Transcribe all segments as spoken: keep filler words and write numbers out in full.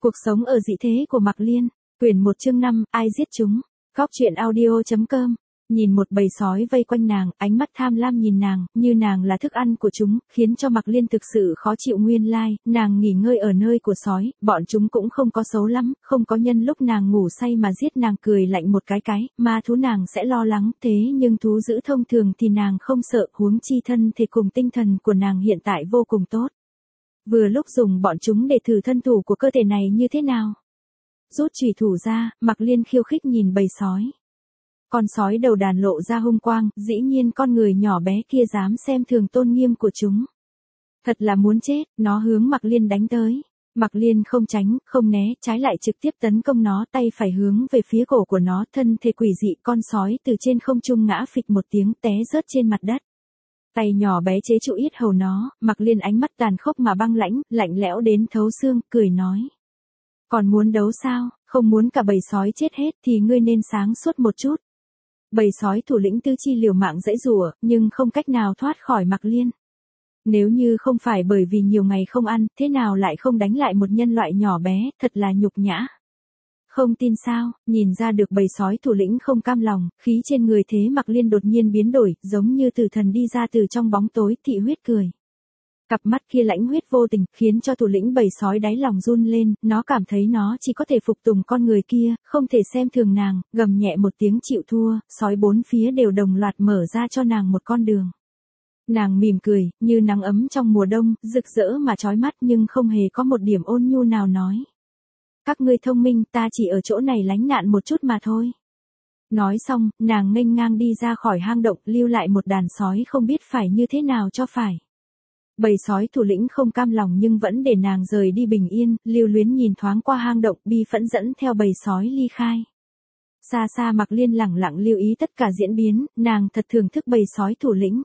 Cuộc sống ở dị thế của Mạc Liên, quyển một chương năm, ai giết chúng? Góc truyện audio chấm com. Nhìn một bầy sói vây quanh nàng, ánh mắt tham lam nhìn nàng, như nàng là thức ăn của chúng, khiến cho Mạc Liên thực sự khó chịu. Nguyên lai, nàng nghỉ ngơi ở nơi của sói, bọn chúng cũng không có xấu lắm, không có nhân lúc nàng ngủ say mà giết nàng. Cười lạnh một cái cái, ma thú nàng sẽ lo lắng, thế nhưng thú dữ thông thường thì nàng không sợ, huống chi thân thể cùng tinh thần của nàng hiện tại vô cùng tốt. Vừa lúc dùng bọn chúng để thử thân thủ của cơ thể này như thế nào. Rút chùy thủ ra, Mạc Liên khiêu khích nhìn bầy sói. Con sói đầu đàn lộ ra hung quang, dĩ nhiên con người nhỏ bé kia dám xem thường tôn nghiêm của chúng. Thật là muốn chết, nó hướng Mạc Liên đánh tới. Mạc Liên không tránh, không né, trái lại trực tiếp tấn công nó, tay phải hướng về phía cổ của nó, thân thể quỷ dị. Con sói từ trên không trung ngã phịch một tiếng té rớt trên mặt đất. Tay nhỏ bé chế trụ yết hầu nó, Mạc Liên ánh mắt tàn khốc mà băng lãnh, lạnh lẽo đến thấu xương, cười nói. Còn muốn đấu sao, không muốn cả bầy sói chết hết thì ngươi nên sáng suốt một chút. Bầy sói thủ lĩnh Tư Chi liều mạng giãy giụa, nhưng không cách nào thoát khỏi Mạc Liên. Nếu như không phải bởi vì nhiều ngày không ăn, thế nào lại không đánh lại một nhân loại nhỏ bé, thật là nhục nhã. Không tin sao, nhìn ra được bầy sói thủ lĩnh không cam lòng, khí trên người thế Mạc Liên đột nhiên biến đổi, giống như tử thần đi ra từ trong bóng tối. Thị huyết cười. Cặp mắt kia lãnh huyết vô tình, khiến cho thủ lĩnh bầy sói đáy lòng run lên, nó cảm thấy nó chỉ có thể phục tùng con người kia, không thể xem thường nàng, gầm nhẹ một tiếng chịu thua, sói bốn phía đều đồng loạt mở ra cho nàng một con đường. Nàng mỉm cười, như nắng ấm trong mùa đông, rực rỡ mà chói mắt nhưng không hề có một điểm ôn nhu nào nói. Các ngươi thông minh, ta chỉ ở chỗ này lánh nạn một chút mà thôi. Nói xong, nàng nghênh ngang đi ra khỏi hang động, lưu lại một đàn sói không biết phải như thế nào cho phải. Bầy sói thủ lĩnh không cam lòng nhưng vẫn để nàng rời đi bình yên, lưu luyến nhìn thoáng qua hang động, bi phẫn dẫn theo bầy sói ly khai. Xa xa Mạc Liên lẳng lặng lưu ý tất cả diễn biến, nàng thật thưởng thức bầy sói thủ lĩnh.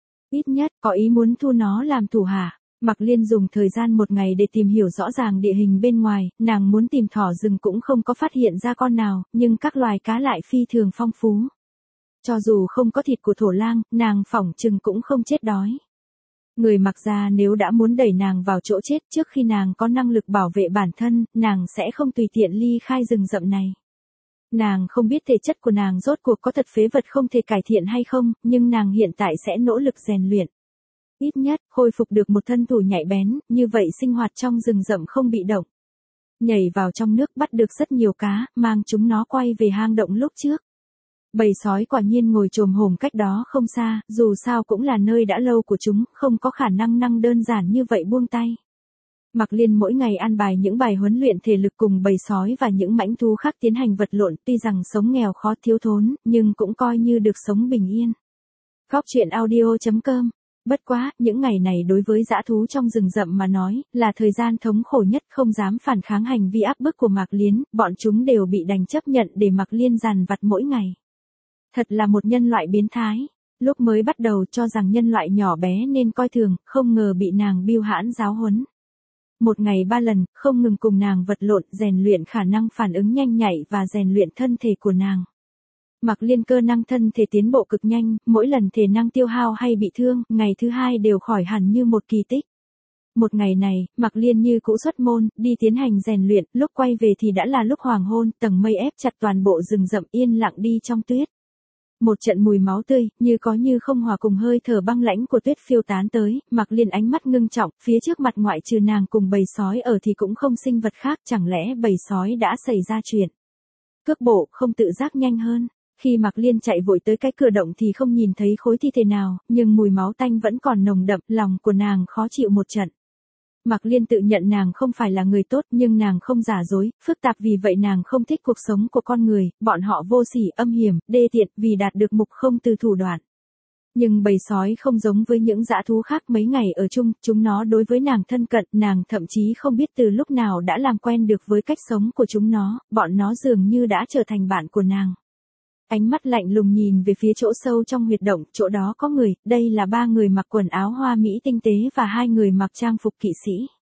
Ít nhất, có ý muốn thu nó làm thủ hạ. Mạc Liên dùng thời gian một ngày để tìm hiểu rõ ràng địa hình bên ngoài, nàng muốn tìm thỏ rừng cũng không có phát hiện ra con nào, nhưng các loài cá lại phi thường phong phú. Cho dù không có thịt của thổ lang, nàng phỏng chừng cũng không chết đói. Người Mạc gia nếu đã muốn đẩy nàng vào chỗ chết trước khi nàng có năng lực bảo vệ bản thân, nàng sẽ không tùy tiện ly khai rừng rậm này. Nàng không biết thể chất của nàng rốt cuộc có thật phế vật không thể cải thiện hay không, nhưng nàng hiện tại sẽ nỗ lực rèn luyện. Ít nhất, khôi phục được một thân thủ nhạy bén, như vậy sinh hoạt trong rừng rậm không bị động. Nhảy vào trong nước bắt được rất nhiều cá, mang chúng nó quay về hang động lúc trước. Bầy sói quả nhiên ngồi chồm hổm cách đó không xa, dù sao cũng là nơi đã lâu của chúng, không có khả năng năng đơn giản như vậy buông tay. Mạc Liên mỗi ngày an bài những bài huấn luyện thể lực cùng bầy sói và những mãnh thú khác tiến hành vật lộn, tuy rằng sống nghèo khó thiếu thốn, nhưng cũng coi như được sống bình yên. Góc truyện audio chấm com. Bất quá, những ngày này đối với dã thú trong rừng rậm mà nói, là thời gian thống khổ nhất, không dám phản kháng hành vi áp bức của Mạc Liên, bọn chúng đều bị đành chấp nhận để Mạc Liên dằn vặt mỗi ngày. Thật là một nhân loại biến thái. Lúc mới bắt đầu cho rằng nhân loại nhỏ bé nên coi thường, không ngờ bị nàng bưu hãn giáo huấn. Một ngày ba lần, không ngừng cùng nàng vật lộn, rèn luyện khả năng phản ứng nhanh nhạy và rèn luyện thân thể của nàng. Mạc Liên cơ năng thân thể tiến bộ cực nhanh, mỗi lần thể năng tiêu hao hay bị thương, ngày thứ hai đều khỏi hẳn như một kỳ tích. Một ngày này, Mạc Liên như cũ xuất môn, đi tiến hành rèn luyện, lúc quay về thì đã là lúc hoàng hôn, tầng mây ép chặt toàn bộ rừng rậm yên lặng đi trong tuyết. Một trận mùi máu tươi, như có như không hòa cùng hơi thở băng lãnh của tuyết phiêu tán tới, Mạc Liên ánh mắt ngưng trọng, phía trước mặt ngoại trừ nàng cùng bầy sói ở thì cũng không sinh vật khác, chẳng lẽ bầy sói đã xảy ra chuyện. Cước bộ không tự giác nhanh hơn. Khi Mạc Liên chạy vội tới cái cửa động thì không nhìn thấy khối thi thể nào, nhưng mùi máu tanh vẫn còn nồng đậm, lòng của nàng khó chịu một trận. Mạc Liên tự nhận nàng không phải là người tốt nhưng nàng không giả dối, phức tạp vì vậy nàng không thích cuộc sống của con người, bọn họ vô sỉ, âm hiểm, đê tiện, vì đạt được mục không từ thủ đoạn. Nhưng bầy sói không giống với những dã thú khác, mấy ngày ở chung, chúng nó đối với nàng thân cận, nàng thậm chí không biết từ lúc nào đã làm quen được với cách sống của chúng nó, bọn nó dường như đã trở thành bạn của nàng. Ánh mắt lạnh lùng nhìn về phía chỗ sâu trong huyệt động, chỗ đó có người, đây là ba người mặc quần áo hoa mỹ tinh tế và hai người mặc trang phục kỵ sĩ.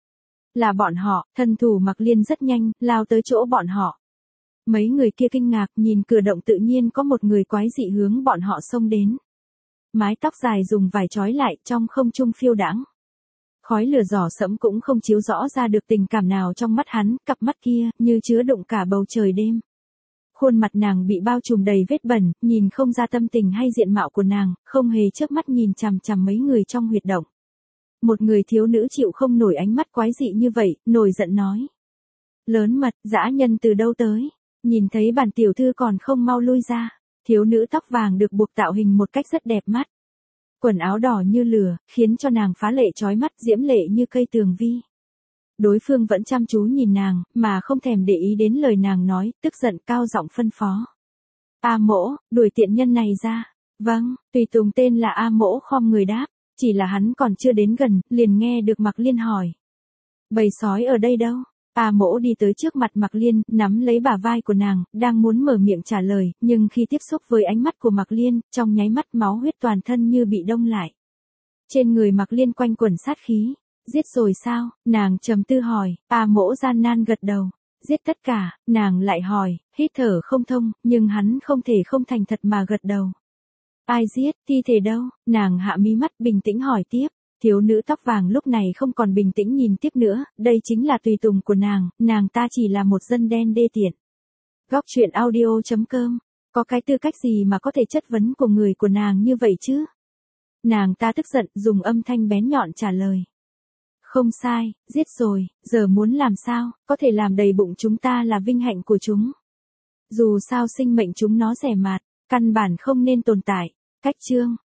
Là bọn họ, thân thủ Mạc Liên rất nhanh, lao tới chỗ bọn họ. Mấy người kia kinh ngạc nhìn cửa động tự nhiên có một người quái dị hướng bọn họ xông đến. Mái tóc dài dùng vải trói lại trong không trung phiêu đãng. Khói lửa đỏ sẫm cũng không chiếu rõ ra được tình cảm nào trong mắt hắn, cặp mắt kia, như chứa đựng cả bầu trời đêm. Khuôn mặt nàng bị bao trùm đầy vết bẩn, nhìn không ra tâm tình hay diện mạo của nàng, không hề chớp mắt nhìn chằm chằm mấy người trong huyệt động. Một người thiếu nữ chịu không nổi ánh mắt quái dị như vậy, nổi giận nói. Lớn mật, dã nhân từ đâu tới? Nhìn thấy bản tiểu thư còn không mau lui ra. Thiếu nữ tóc vàng được buộc tạo hình một cách rất đẹp mắt. Quần áo đỏ như lửa, khiến cho nàng phá lệ chói mắt, diễm lệ như cây tường vi. Đối phương vẫn chăm chú nhìn nàng, mà không thèm để ý đến lời nàng nói, tức giận cao giọng phân phó. A Mỗ, đuổi tiện nhân này ra. Vâng, tùy tùng tên là A Mỗ khom người đáp, chỉ là hắn còn chưa đến gần, liền nghe được Mạc Liên hỏi. Bầy sói ở đây đâu? A Mỗ đi tới trước mặt Mạc Liên, nắm lấy bả vai của nàng, đang muốn mở miệng trả lời, nhưng khi tiếp xúc với ánh mắt của Mạc Liên, trong nháy mắt máu huyết toàn thân như bị đông lại. Trên người Mạc Liên quanh quẩn sát khí. Giết rồi sao? Nàng trầm tư hỏi. A Mỗ gian nan gật đầu. Giết tất cả, nàng lại hỏi, hít thở không thông, nhưng hắn không thể không thành thật mà gật đầu. Ai giết, thi thể đâu? Nàng hạ mí mắt bình tĩnh hỏi tiếp. Thiếu nữ tóc vàng lúc này không còn bình tĩnh nhìn tiếp nữa, đây chính là tùy tùng của nàng, nàng ta chỉ là một dân đen đê tiện. Góc truyện audio chấm com, có cái tư cách gì mà có thể chất vấn của người của nàng như vậy chứ? Nàng ta tức giận, dùng âm thanh bén nhọn trả lời. Không sai, giết rồi, giờ muốn làm sao, có thể làm đầy bụng chúng ta là vinh hạnh của chúng. Dù sao sinh mệnh chúng nó rẻ mạt, căn bản không nên tồn tại. Cách chương